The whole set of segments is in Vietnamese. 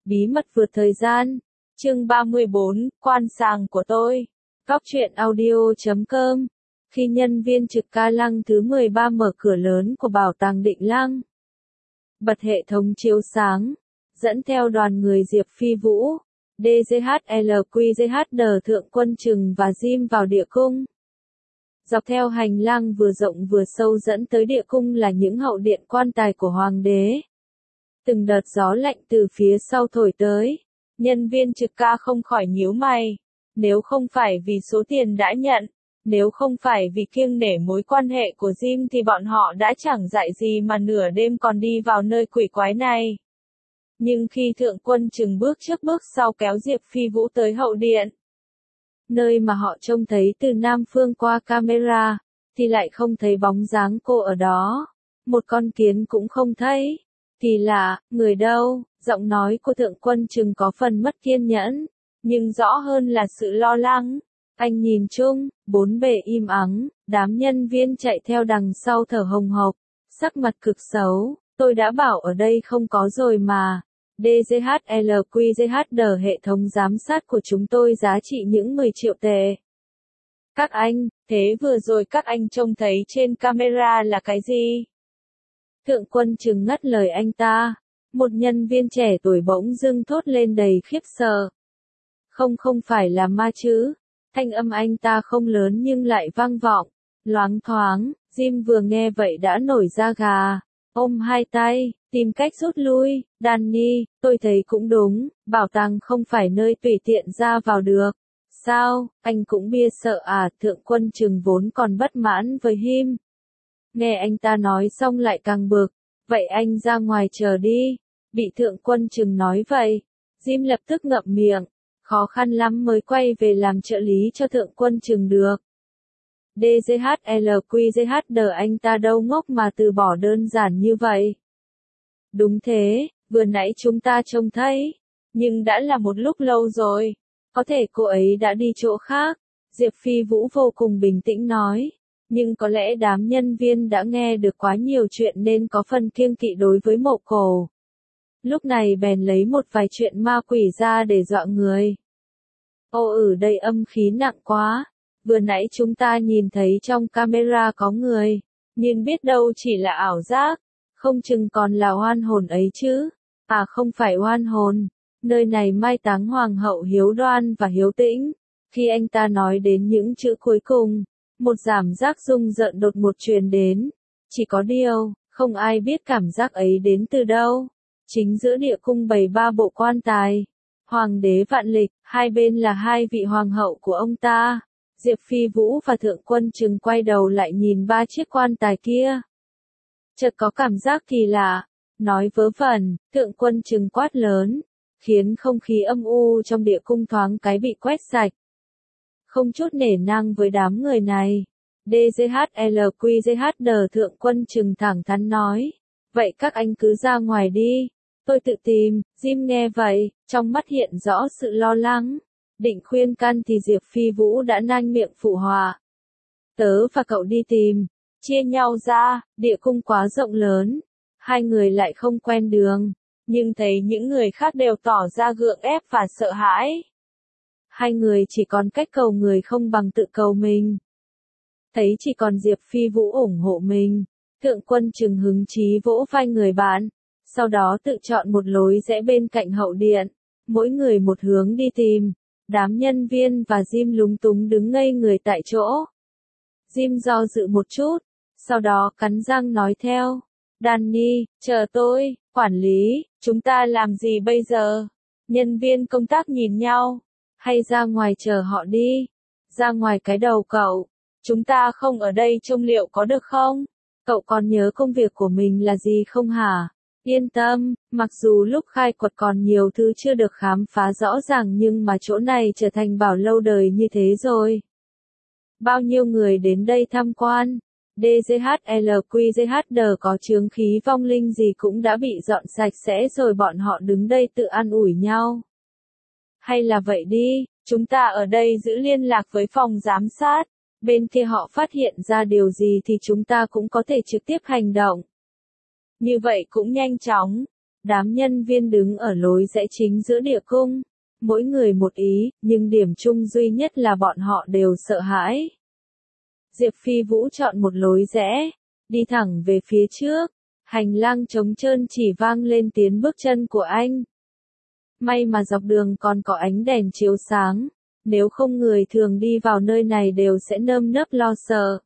Bí mật vượt thời gian. Chương 34, quan sàng của tôi. Góc truyện audio.com. Khi nhân viên trực ca lăng thứ 13 mở cửa lớn của bảo tàng Định Lăng, bật hệ thống chiếu sáng, dẫn theo đoàn người Diệp Phi Vũ, DGHLQGHD Thượng Quân Trừng và Jim vào địa cung. Dọc theo hành lang vừa rộng vừa sâu dẫn tới địa cung là những hậu điện quan tài của hoàng đế. Từng đợt gió lạnh từ phía sau thổi tới, nhân viên trực ca không khỏi nhíu mày. Nếu không phải vì số tiền đã nhận, nếu không phải vì kiêng nể mối quan hệ của Jim thì bọn họ đã chẳng dại gì mà nửa đêm còn đi vào nơi quỷ quái này. Nhưng khi Thượng Quân Trừng bước trước bước sau kéo Diệp Phi Vũ tới hậu điện, nơi mà họ trông thấy từ Nam Phương qua camera, thì lại không thấy bóng dáng cô ở đó. Một con kiến cũng không thấy. Kỳ lạ, người đâu? Giọng nói của Thượng Quân Trừng có phần mất kiên nhẫn, nhưng rõ hơn là sự lo lắng. Anh nhìn chung, bốn bề im ắng, đám nhân viên chạy theo đằng sau thở hồng hộc, sắc mặt cực xấu. Tôi đã bảo ở đây không có rồi mà. DGHLQGHD hệ thống giám sát của chúng tôi giá trị những 10 triệu tệ. Các anh, thế vừa rồi các anh trông thấy trên camera là cái gì? Thượng Quân Trừng ngắt lời anh ta. Một nhân viên trẻ tuổi bỗng dưng thốt lên đầy khiếp sợ. Không phải là ma chứ. Thanh âm anh ta không lớn nhưng lại vang vọng, loáng thoáng. Jim vừa nghe vậy đã nổi da gà, ôm hai tay, tìm cách rút lui. Danny, tôi thấy cũng đúng, bảo tàng không phải nơi tùy tiện ra vào được. Sao, anh cũng bia sợ à? Thượng Quân Trừng vốn còn bất mãn với Jim. Nghe anh ta nói xong lại càng bực. Vậy anh ra ngoài chờ đi. Bị Thượng Quân Trừng nói vậy, Jim lập tức ngậm miệng. Khó khăn lắm mới quay về làm trợ lý cho Thượng Quân Trừng được. DGHLQGHD anh ta đâu ngốc mà từ bỏ đơn giản như vậy. Đúng thế, vừa nãy chúng ta trông thấy, nhưng đã là một lúc lâu rồi. Có thể cô ấy đã đi chỗ khác. Diệp Phi Vũ vô cùng bình tĩnh nói. Nhưng có lẽ đám nhân viên đã nghe được quá nhiều chuyện nên có phần kiêng kỵ đối với Mộ Cổ. Lúc này bèn lấy một vài chuyện ma quỷ ra để dọa người. Đây âm khí nặng quá. Vừa nãy chúng ta nhìn thấy trong camera có người, nhưng biết đâu chỉ là ảo giác. Không chừng còn là oan hồn ấy chứ. À không phải oan hồn. Nơi này mai táng Hoàng hậu Hiếu Đoan và Hiếu Tĩnh. Khi anh ta nói đến những chữ cuối cùng, một cảm giác rung rợn đột ngột truyền đến. Chỉ có điều, không ai biết cảm giác ấy đến từ đâu. Chính giữa địa cung bày ba bộ quan tài. Hoàng đế Vạn Lịch, hai bên là hai vị hoàng hậu của ông ta. Diệp Phi Vũ và Thượng Quân Trừng quay đầu lại nhìn ba chiếc quan tài kia. Chợt có cảm giác kỳ lạ. Nói vớ vẩn, Thượng Quân Trừng quát lớn, khiến không khí âm u trong địa cung thoáng cái bị quét sạch. Không chút nể nang với đám người này. DGHLQGHD Thượng Quân Trừng thẳng thắn nói. Vậy các anh cứ ra ngoài đi. Tôi tự tìm. Jim nghe vậy, trong mắt hiện rõ sự lo lắng. Định khuyên can thì Diệp Phi Vũ đã nanh miệng phụ họa. Tớ và cậu đi tìm. Chia nhau ra, địa cung quá rộng lớn. Hai người lại không quen đường. Nhưng thấy những người khác đều tỏ ra gượng ép và sợ hãi. Hai người chỉ còn cách cầu người không bằng tự cầu mình. Thấy chỉ còn Diệp Phi Vũ ủng hộ mình, Thượng Quân Trừng hứng chí vỗ vai người bạn, sau đó tự chọn một lối rẽ bên cạnh hậu điện, mỗi người một hướng đi tìm. Đám nhân viên và Jim lúng túng đứng ngây người tại chỗ. Jim do dự một chút, sau đó cắn răng nói theo. Danny, chờ tôi, quản lý, chúng ta làm gì bây giờ? Nhân viên công tác nhìn nhau. Hay ra ngoài chờ họ đi? Ra ngoài cái đầu cậu. Chúng ta không ở đây trông liệu có được không? Cậu còn nhớ công việc của mình là gì không hả? Yên tâm, mặc dù lúc khai quật còn nhiều thứ chưa được khám phá rõ ràng nhưng mà chỗ này trở thành bảo lâu đời như thế rồi. Bao nhiêu người đến đây tham quan? DGHLQGHD có chướng khí vong linh gì cũng đã bị dọn sạch sẽ rồi bọn họ đứng đây tự an ủi nhau. Hay là vậy đi, chúng ta ở đây giữ liên lạc với phòng giám sát. Bên kia họ phát hiện ra điều gì thì chúng ta cũng có thể trực tiếp hành động. Như vậy cũng nhanh chóng. Đám nhân viên đứng ở lối rẽ chính giữa địa cung. Mỗi người một ý, nhưng điểm chung duy nhất là bọn họ đều sợ hãi. Diệp Phi Vũ chọn một lối rẽ, đi thẳng về phía trước. Hành lang trống trơn chỉ vang lên tiếng bước chân của anh. May mà dọc đường còn có ánh đèn chiếu sáng, nếu không người thường đi vào nơi này đều sẽ nơm nớp lo sợ.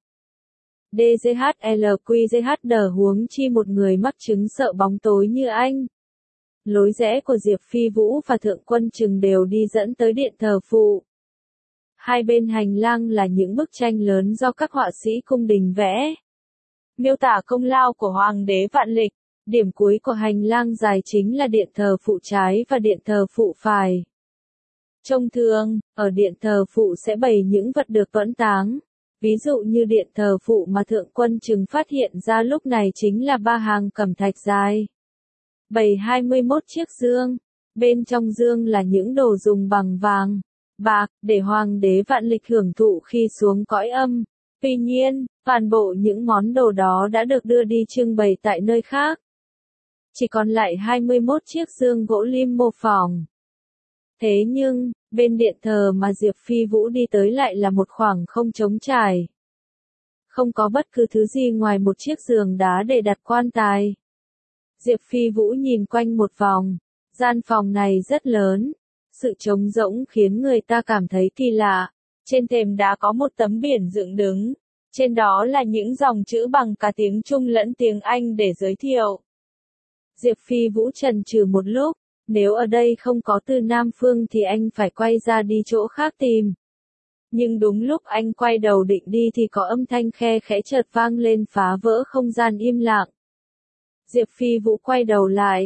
DGHLQGHD huống chi một người mắc chứng sợ bóng tối như anh. Lối rẽ của Diệp Phi Vũ và Thượng Quân Trừng đều đi dẫn tới điện thờ phụ. Hai bên hành lang là những bức tranh lớn do các họa sĩ cung đình vẽ. Miêu tả công lao của Hoàng đế Vạn Lịch. Điểm cuối của hành lang dài chính là điện thờ phụ trái và điện thờ phụ phải. Thông thường, ở điện thờ phụ sẽ bày những vật được tuẫn táng. Ví dụ như điện thờ phụ mà Thượng Quân Trừng phát hiện ra lúc này chính là 3 hàng cẩm thạch dài. Bày 21 chiếc dương. Bên trong dương là những đồ dùng bằng vàng, bạc, để Hoàng đế Vạn Lịch hưởng thụ khi xuống cõi âm. Tuy nhiên, toàn bộ những món đồ đó đã được đưa đi trưng bày tại nơi khác. Chỉ còn lại 21 chiếc dương gỗ lim mô phỏng. Thế nhưng, bên điện thờ mà Diệp Phi Vũ đi tới lại là một khoảng không trống trải. Không có bất cứ thứ gì ngoài một chiếc giường đá để đặt quan tài. Diệp Phi Vũ nhìn quanh một vòng. Gian phòng này rất lớn. Sự trống rỗng khiến người ta cảm thấy kỳ lạ. Trên thềm đá có một tấm biển dựng đứng. Trên đó là những dòng chữ bằng cả tiếng Trung lẫn tiếng Anh để giới thiệu. Diệp Phi Vũ chần chừ một lúc. Nếu ở đây không có từ Nam Phương thì anh phải quay ra đi chỗ khác tìm. Nhưng đúng lúc anh quay đầu định đi thì có âm thanh khe khẽ chợt vang lên phá vỡ không gian im lặng. Diệp Phi Vũ quay đầu lại.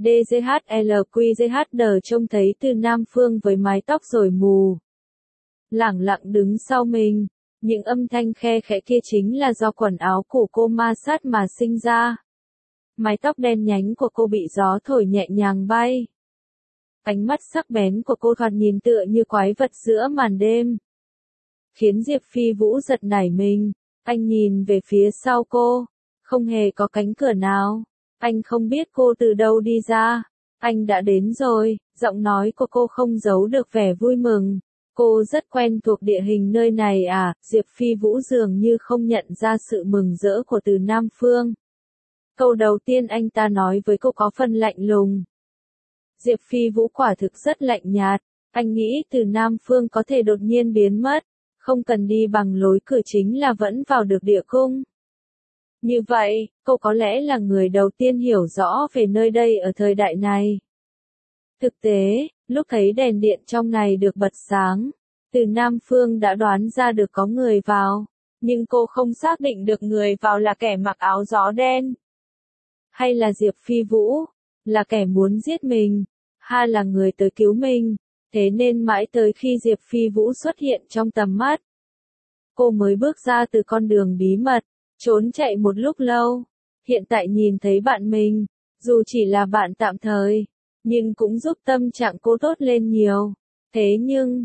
DGHLQGHD trông thấy từ Nam Phương với mái tóc rối mù. Lẳng lặng đứng sau mình. Những âm thanh khe khẽ kia chính là do quần áo của cô ma sát mà sinh ra. Mái tóc đen nhánh của cô bị gió thổi nhẹ nhàng bay. Ánh mắt sắc bén của cô thoạt nhìn tựa như quái vật giữa màn đêm. Khiến Diệp Phi Vũ giật nảy mình. Anh nhìn về phía sau cô. Không hề có cánh cửa nào. Anh không biết cô từ đâu đi ra. Anh đã đến rồi. Giọng nói của cô không giấu được vẻ vui mừng. Cô rất quen thuộc địa hình nơi này à? Diệp Phi Vũ dường như không nhận ra sự mừng rỡ của từ Nam Phương. Câu đầu tiên anh ta nói với cô có phần lạnh lùng. Diệp Phi Vũ quả thực rất lạnh nhạt. Anh nghĩ từ Nam Phương có thể đột nhiên biến mất. Không cần đi bằng lối cửa chính là vẫn vào được địa cung. Như vậy, cô có lẽ là người đầu tiên hiểu rõ về nơi đây ở thời đại này. Thực tế, lúc thấy đèn điện trong này được bật sáng, từ Nam Phương đã đoán ra được có người vào. Nhưng cô không xác định được người vào là kẻ mặc áo gió đen. Hay là Diệp Phi Vũ, là kẻ muốn giết mình, hay là người tới cứu mình. Thế nên mãi tới khi Diệp Phi Vũ xuất hiện trong tầm mắt, cô mới bước ra từ con đường bí mật, trốn chạy một lúc lâu. Hiện tại nhìn thấy bạn mình, dù chỉ là bạn tạm thời, nhưng cũng giúp tâm trạng cô tốt lên nhiều. Thế nhưng,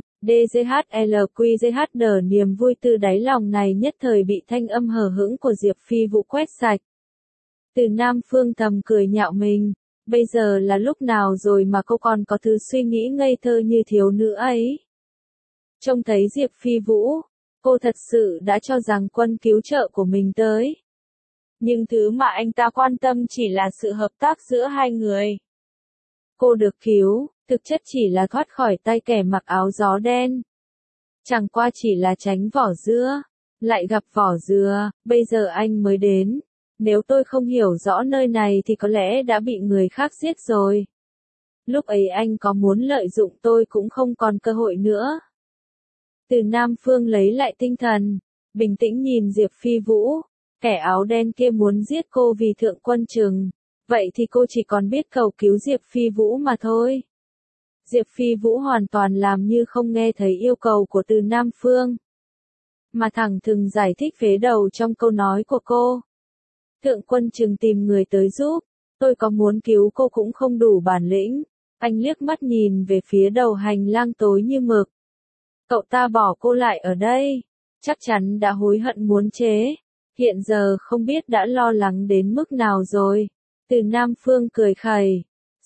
DGHLQGHD niềm vui từ đáy lòng này nhất thời bị thanh âm hờ hững của Diệp Phi Vũ quét sạch. Từ Nam Phương thầm cười nhạo mình. Bây giờ là lúc nào rồi mà cô còn có thứ suy nghĩ ngây thơ như thiếu nữ ấy. Trông thấy Diệp Phi Vũ, cô thật sự đã cho rằng quân cứu trợ của mình tới. Nhưng thứ mà anh ta quan tâm chỉ là sự hợp tác giữa hai người. Cô được cứu, thực chất chỉ là thoát khỏi tay kẻ mặc áo gió đen. Chẳng qua chỉ là tránh vỏ dưa, lại gặp vỏ dừa, bây giờ anh mới đến. Nếu tôi không hiểu rõ nơi này thì có lẽ đã bị người khác giết rồi. Lúc ấy anh có muốn lợi dụng tôi cũng không còn cơ hội nữa. Từ Nam Phương lấy lại tinh thần, bình tĩnh nhìn Diệp Phi Vũ. Kẻ áo đen kia muốn giết cô vì Thượng Quân Trừng. Vậy thì cô chỉ còn biết cầu cứu Diệp Phi Vũ mà thôi. Diệp Phi Vũ hoàn toàn làm như không nghe thấy yêu cầu của từ Nam Phương. Mà thẳng thừng giải thích vế đầu trong câu nói của cô. Thượng Quân Trừng tìm người tới giúp, tôi có muốn cứu cô cũng không đủ bản lĩnh. Anh liếc mắt nhìn về phía đầu hành lang tối như mực. Cậu ta bỏ cô lại ở đây, chắc chắn đã hối hận muốn chế. Hiện giờ không biết đã lo lắng đến mức nào rồi. Từ Nam Phương cười khẩy.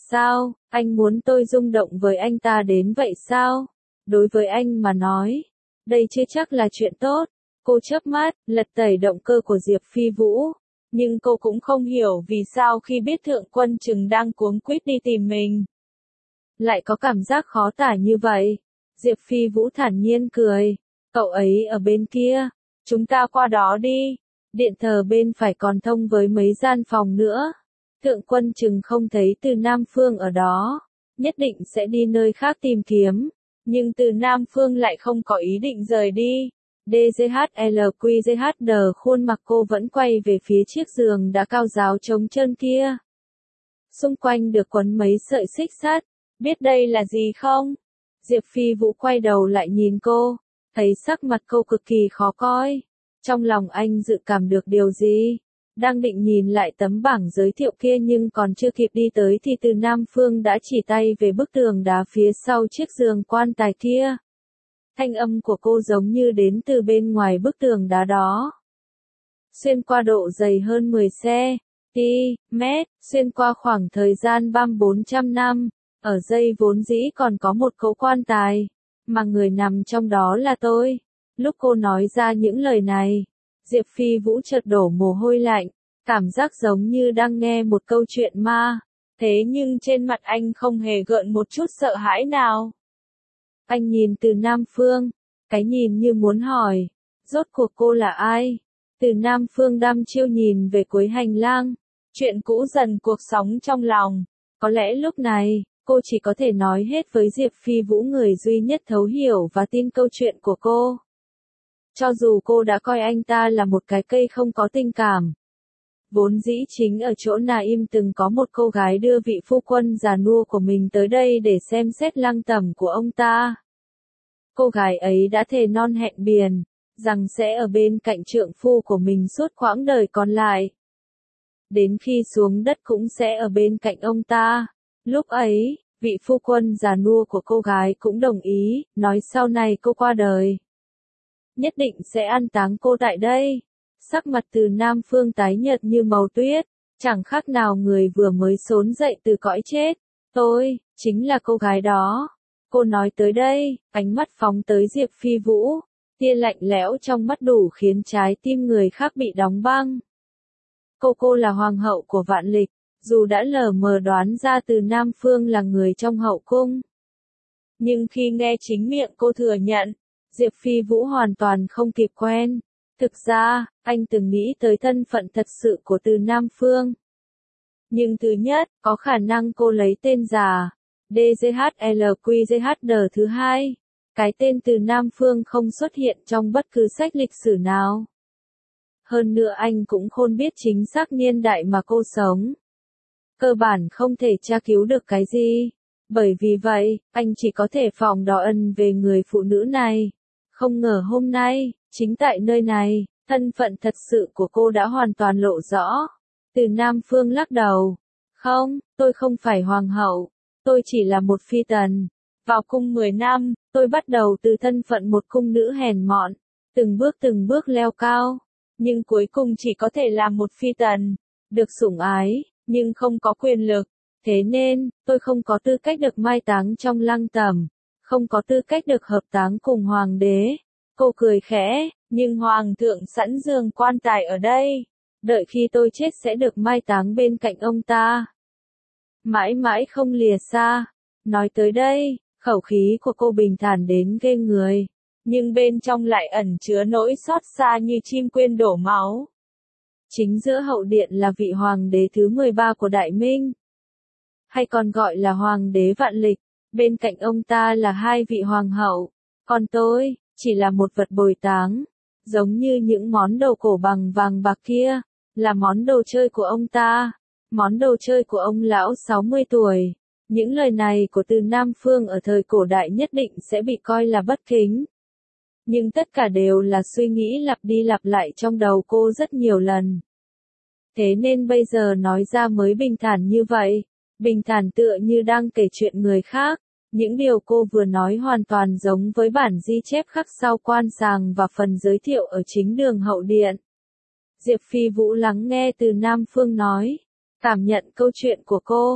sao, anh muốn tôi rung động với anh ta đến vậy sao? Đối với anh mà nói, đây chưa chắc là chuyện tốt. Cô chớp mắt, lật tẩy động cơ của Diệp Phi Vũ. Nhưng cô cũng không hiểu vì sao khi biết Thượng Quân Trừng đang cuống quýt đi tìm mình, lại có cảm giác khó tả như vậy. Diệp Phi Vũ thản nhiên cười. Cậu ấy ở bên kia. Chúng ta qua đó đi. Điện thờ bên phải còn thông với mấy gian phòng nữa. Thượng Quân Trừng không thấy Từ Nam Phương ở đó. Nhất định sẽ đi nơi khác tìm kiếm. Nhưng Từ Nam Phương lại không có ý định rời đi. DGHLQGHD khuôn mặt cô vẫn quay về phía chiếc giường đã cao ráo trống trơn kia. Xung quanh được quấn mấy sợi xích sắt. Biết đây là gì không? Diệp Phi Vũ quay đầu lại nhìn cô. Thấy sắc mặt cô cực kỳ khó coi. Trong lòng anh dự cảm được điều gì? Đang định nhìn lại tấm bảng giới thiệu kia nhưng còn chưa kịp đi tới thì Từ Nam Phương đã chỉ tay về bức tường đá phía sau chiếc giường quan tài kia. Thanh âm của cô giống như đến từ bên ngoài bức tường đá đó. Xuyên qua độ dày hơn 10 mét, xuyên qua khoảng thời gian 300-400 năm, ở dây vốn dĩ còn có một cỗ quan tài, mà người nằm trong đó là tôi. Lúc cô nói ra những lời này, Diệp Phi Vũ chợt đổ mồ hôi lạnh, cảm giác giống như đang nghe một câu chuyện ma. Thế nhưng trên mặt anh không hề gợn một chút sợ hãi nào. Anh nhìn Từ Nam Phương, cái nhìn như muốn hỏi, rốt cuộc cô là ai? Từ Nam Phương đăm chiêu nhìn về cuối hành lang, chuyện cũ dần cuộc sống trong lòng. Có lẽ lúc này, cô chỉ có thể nói hết với Diệp Phi Vũ, người duy nhất thấu hiểu và tin câu chuyện của cô. Cho dù cô đã coi anh ta là một cái cây không có tình cảm. Vốn dĩ chính ở chỗ Naim từng có một cô gái đưa vị phu quân già nua của mình tới đây để xem xét lăng tẩm của ông ta. Cô gái ấy đã thề non hẹn biển, rằng sẽ ở bên cạnh trượng phu của mình suốt quãng đời còn lại. Đến khi xuống đất cũng sẽ ở bên cạnh ông ta. Lúc ấy, vị phu quân già nua của cô gái cũng đồng ý, nói sau này cô qua đời, nhất định sẽ an táng cô tại đây. Sắc mặt Từ Nam Phương tái nhợt như màu tuyết, chẳng khác nào người vừa mới xốn dậy từ cõi chết. Tôi, chính là cô gái đó. Cô nói tới đây, ánh mắt phóng tới Diệp Phi Vũ, tia lạnh lẽo trong mắt đủ khiến trái tim người khác bị đóng băng. Cô là hoàng hậu của Vạn Lịch, dù đã lờ mờ đoán ra Từ Nam Phương là người trong hậu cung. Nhưng khi nghe chính miệng cô thừa nhận, Diệp Phi Vũ hoàn toàn không kịp quen. Thực ra, anh từng nghĩ tới thân phận thật sự của Từ Nam Phương. Nhưng thứ nhất, có khả năng cô lấy tên giả, DGHLQGHD. Thứ hai, cái tên Từ Nam Phương không xuất hiện trong bất cứ sách lịch sử nào. Hơn nữa anh cũng không biết chính xác niên đại mà cô sống. Cơ bản không thể tra cứu được cái gì. Bởi vì vậy, anh chỉ có thể phỏng đoán về người phụ nữ này. Không ngờ hôm nay, chính tại nơi này, thân phận thật sự của cô đã hoàn toàn lộ rõ. Từ Nam Phương lắc đầu. Không, tôi không phải hoàng hậu. Tôi chỉ là một phi tần. Vào cung 10 năm, tôi bắt đầu từ thân phận một cung nữ hèn mọn. Từng bước leo cao. Nhưng cuối cùng chỉ có thể làm một phi tần. Được sủng ái, nhưng không có quyền lực. Thế nên, tôi không có tư cách được mai táng trong lăng tẩm. Không có tư cách được hợp táng cùng hoàng đế. Cô cười khẽ, nhưng hoàng thượng sẵn giường quan tài ở đây. Đợi khi tôi chết sẽ được mai táng bên cạnh ông ta. Mãi mãi không lìa xa. Nói tới đây, khẩu khí của cô bình thản đến ghê người. Nhưng bên trong lại ẩn chứa nỗi xót xa như chim quên đổ máu. Chính giữa hậu điện là vị hoàng đế thứ 13 của Đại Minh, hay còn gọi là hoàng đế Vạn Lịch. Bên cạnh ông ta là hai vị hoàng hậu. Còn tôi, chỉ là một vật bồi táng. Giống như những món đồ cổ bằng vàng bạc kia, là món đồ chơi của ông ta. Món đồ chơi của ông lão 60 tuổi. Những lời này của Từ Nam Phương ở thời cổ đại nhất định sẽ bị coi là bất kính. Nhưng tất cả đều là suy nghĩ lặp đi lặp lại trong đầu cô rất nhiều lần. Thế nên bây giờ nói ra mới bình thản như vậy. Bình thản tựa như đang kể chuyện người khác. Những điều cô vừa nói hoàn toàn giống với bản ghi chép khắc sau quan sàng và phần giới thiệu ở chính đường hậu điện. Diệp Phi Vũ lắng nghe Từ Nam Phương nói. Cảm nhận câu chuyện của cô.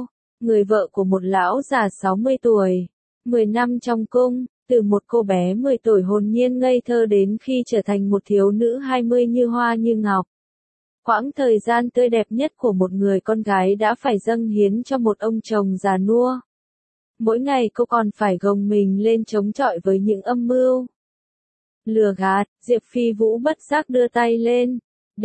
người vợ của một lão già 60 tuổi, 10 năm trong cung, từ một cô bé 10 tuổi hồn nhiên ngây thơ đến khi trở thành một thiếu nữ 20 như hoa như ngọc. Quãng thời gian tươi đẹp nhất của một người con gái đã phải dâng hiến cho một ông chồng già nua. Mỗi ngày cô còn phải gồng mình lên chống chọi với những âm mưu lừa gạt. Diệp Phi Vũ bất giác đưa tay lên,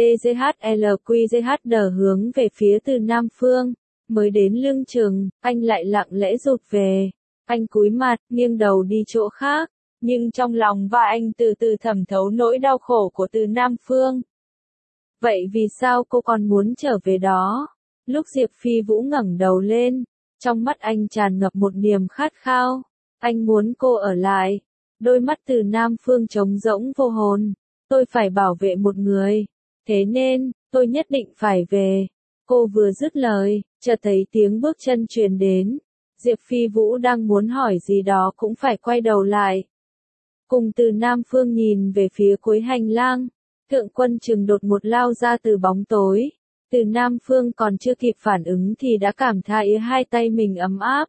DZHLQZHD hướng về phía Từ Nam Phương, mới đến lưng chừng, anh lại lặng lẽ rụt về. Anh cúi mặt, nghiêng đầu đi chỗ khác, nhưng trong lòng và anh từ từ thẩm thấu nỗi đau khổ của Từ Nam Phương. Vậy vì sao cô còn muốn trở về đó? Lúc Diệp Phi Vũ ngẩng đầu lên, trong mắt anh tràn ngập một niềm khát khao. Anh muốn cô ở lại. Đôi mắt Từ Nam Phương trống rỗng vô hồn. Tôi phải bảo vệ một người. Thế nên, tôi nhất định phải về. Cô vừa dứt lời, chợt thấy tiếng bước chân truyền đến. Diệp Phi Vũ đang muốn hỏi gì đó cũng phải quay đầu lại. Cùng Từ Nam Phương nhìn về phía cuối hành lang. Thượng Quân Trừng đột ngột lao ra từ bóng tối. Từ Nam Phương còn chưa kịp phản ứng thì đã cảm thấy hai tay mình ấm áp.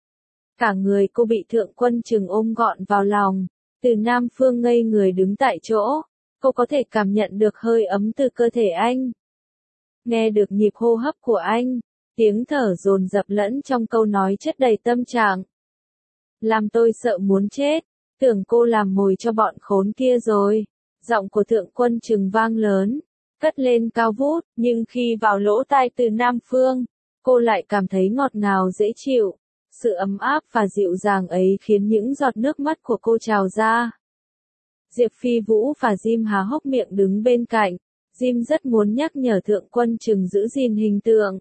Cả người cô bị Thượng Quân Trừng ôm gọn vào lòng. Từ Nam Phương ngây người đứng tại chỗ. Cô có thể cảm nhận được hơi ấm từ cơ thể anh. Nghe được nhịp hô hấp của anh. Tiếng thở dồn dập lẫn trong câu nói chất đầy tâm trạng. Làm tôi sợ muốn chết. Tưởng cô làm mồi cho bọn khốn kia rồi. Giọng của Thượng Quân Trừng vang lớn, cất lên cao vút, nhưng khi vào lỗ tai Từ Nam Phương, cô lại cảm thấy ngọt ngào dễ chịu. Sự ấm áp và dịu dàng ấy khiến những giọt nước mắt của cô trào ra. Diệp Phi Vũ và Jim há hốc miệng đứng bên cạnh. Jim rất muốn nhắc nhở Thượng Quân Trừng giữ gìn hình tượng.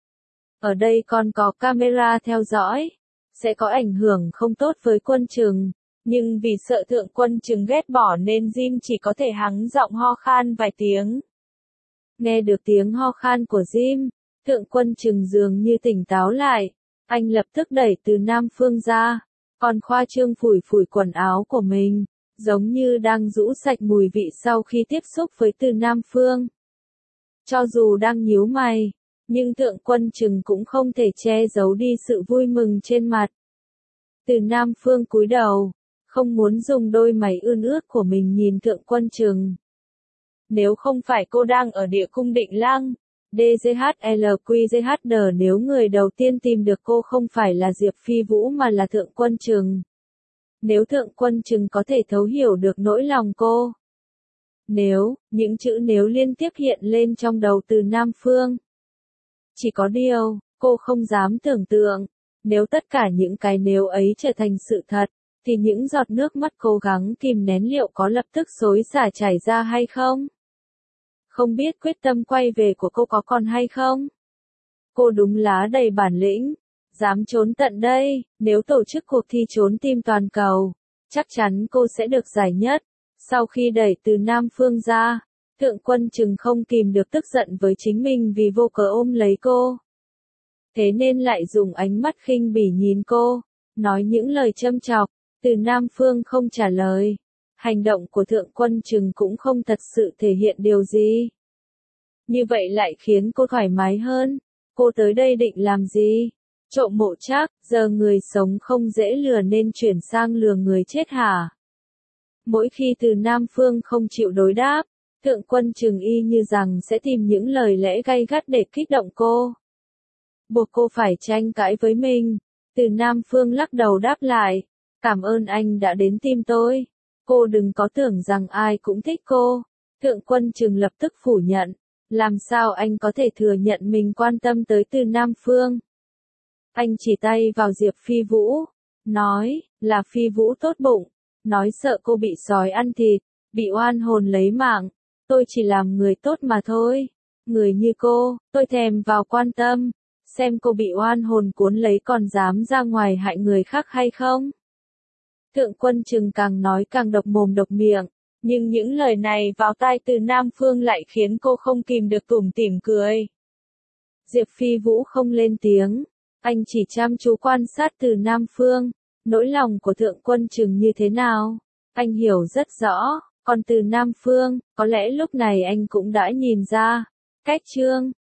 Ở đây còn có camera theo dõi, sẽ có ảnh hưởng không tốt với Quân Trừng. Nhưng vì sợ Thượng Quân Trừng ghét bỏ nên Jim chỉ có thể hắng giọng ho khan vài tiếng. Nghe được tiếng ho khan của Jim, Thượng Quân Trừng dường như tỉnh táo lại. Anh lập tức đẩy Từ Nam Phương ra, còn khoa trương phủi phủi quần áo của mình, giống như đang rũ sạch mùi vị sau khi tiếp xúc với Từ Nam Phương. Cho dù đang nhíu mày, nhưng Thượng Quân Trừng cũng không thể che giấu đi sự vui mừng trên mặt. Từ Nam Phương cúi đầu, không muốn dùng đôi mày ươn ướt của mình nhìn Thượng Quân Trừng. Nếu không phải cô đang ở địa cung Định Lăng, DZHLQZHD, nếu người đầu tiên tìm được cô không phải là Diệp Phi Vũ mà là Thượng Quân Trừng. Nếu Thượng Quân Trừng có thể thấu hiểu được nỗi lòng cô. Nếu, những chữ nếu liên tiếp hiện lên trong đầu Từ Nam Phương. Chỉ có điều, cô không dám tưởng tượng, nếu tất cả những cái nếu ấy trở thành sự thật, thì những giọt nước mắt cố gắng kìm nén liệu có lập tức xối xả chảy ra hay không? Không biết quyết tâm quay về của cô có còn hay không? Cô đúng là đầy bản lĩnh, dám trốn tận đây. Nếu tổ chức cuộc thi trốn tìm toàn cầu, chắc chắn cô sẽ được giải nhất. Sau khi đẩy Từ Nam Phương ra, Thượng Quân Trừng không kìm được tức giận với chính mình vì vô cớ ôm lấy cô. Thế nên lại dùng ánh mắt khinh bỉ nhìn cô, nói những lời châm chọc. Từ Nam Phương không trả lời. Hành động của Thượng Quân Trừng cũng không thật sự thể hiện điều gì. Như vậy lại khiến cô thoải mái hơn. Cô tới đây định làm gì? Trộm mộ chắc, giờ người sống không dễ lừa nên chuyển sang lừa người chết hả? Mỗi khi Từ Nam Phương không chịu đối đáp, Thượng Quân Trừng y như rằng sẽ tìm những lời lẽ gay gắt để kích động cô. Buộc cô phải tranh cãi với mình. Từ Nam Phương lắc đầu đáp lại. Cảm ơn anh đã đến tìm tôi. Cô đừng có tưởng rằng ai cũng thích cô. Thượng Quân Trừng lập tức phủ nhận. Làm sao anh có thể thừa nhận mình quan tâm tới Từ Nam Phương? Anh chỉ tay vào Diệp Phi Vũ. Nói, là Phi Vũ tốt bụng. Nói sợ cô bị sói ăn thịt, bị oan hồn lấy mạng. Tôi chỉ làm người tốt mà thôi. Người như cô, tôi thèm vào quan tâm. Xem cô bị oan hồn cuốn lấy còn dám ra ngoài hại người khác hay không? Thượng Quân Trừng càng nói càng độc mồm độc miệng, nhưng những lời này vào tai Từ Nam Phương lại khiến cô không kìm được tủm tỉm cười. Diệp Phi Vũ không lên tiếng, anh chỉ chăm chú quan sát Từ Nam Phương, nỗi lòng của Thượng Quân Trừng như thế nào, anh hiểu rất rõ, còn Từ Nam Phương, có lẽ lúc này anh cũng đã nhìn ra, cách chương